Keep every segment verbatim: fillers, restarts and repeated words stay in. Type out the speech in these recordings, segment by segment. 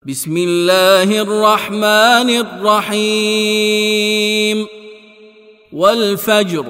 بسم الله الرحمن الرحيم والفجر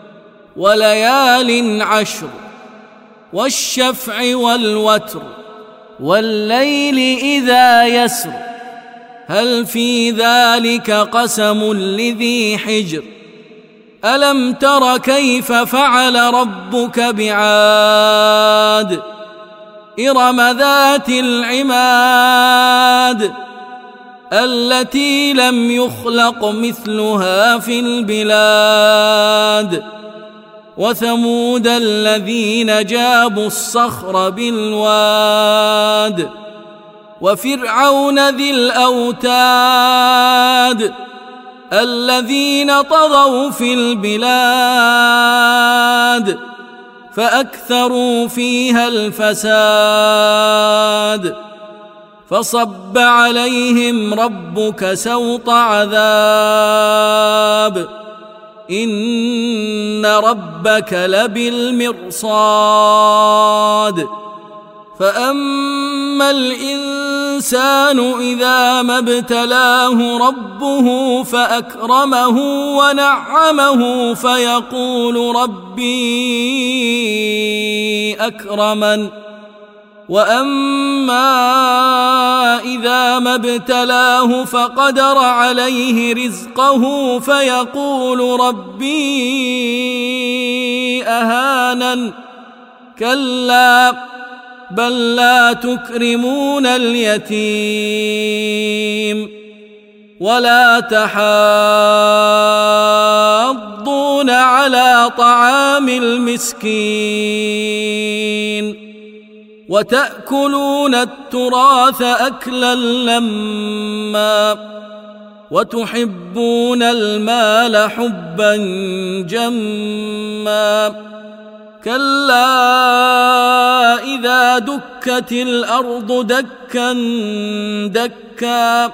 وليال عشر والشفع والوتر والليل إذا يسر هل في ذلك قسم لذي حجر ألم تر كيف فعل ربك بعاد إرم ذات العماد التي لم يخلق مثلها في البلاد وثمود الذين جابوا الصخر بالواد وفرعون ذي الأوتاد الذين طغوا في البلاد فأكثروا فيها الفساد فصب عليهم ربك سوط عذاب إن ربك لبالمرصاد فأما الإنسان إذا ما ابتلاه ربه فأكرمه ونعمه فيقول ربي أكرمن وأما إذا ما ابتلاه فقدر عليه رزقه فيقول ربي أهانن كلا بل لا تكرمون اليتيم ولا تحاضون على طعام المسكين وتأكلون التراث أكلا لما وتحبون المال حبا جما كلا إذا دكت الأرض دكا دكا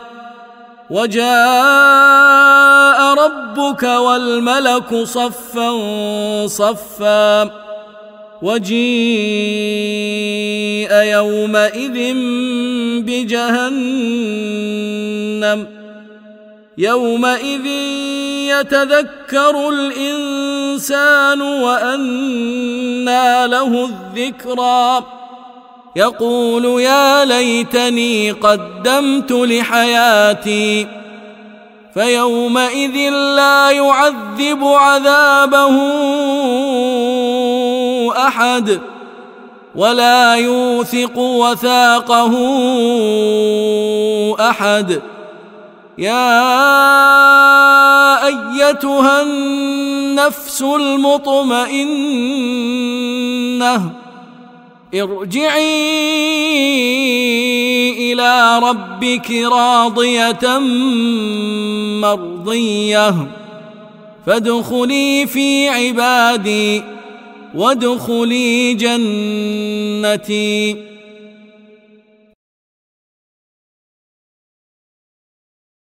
وجاء ربك والملك صفا صفا وجيء يومئذ بجهنم يومئذ يتذكر الإنسان وأنى له الذكرى يقول يا ليتني قدمت لحياتي فيومئذ لا يعذب عذابه أحد ولا يوثق وثاقه أحد يا أيتها النفس المطمئنة ارجعي إلى ربك راضية مرضية فادخلي في عبادي وادخلي جنتي.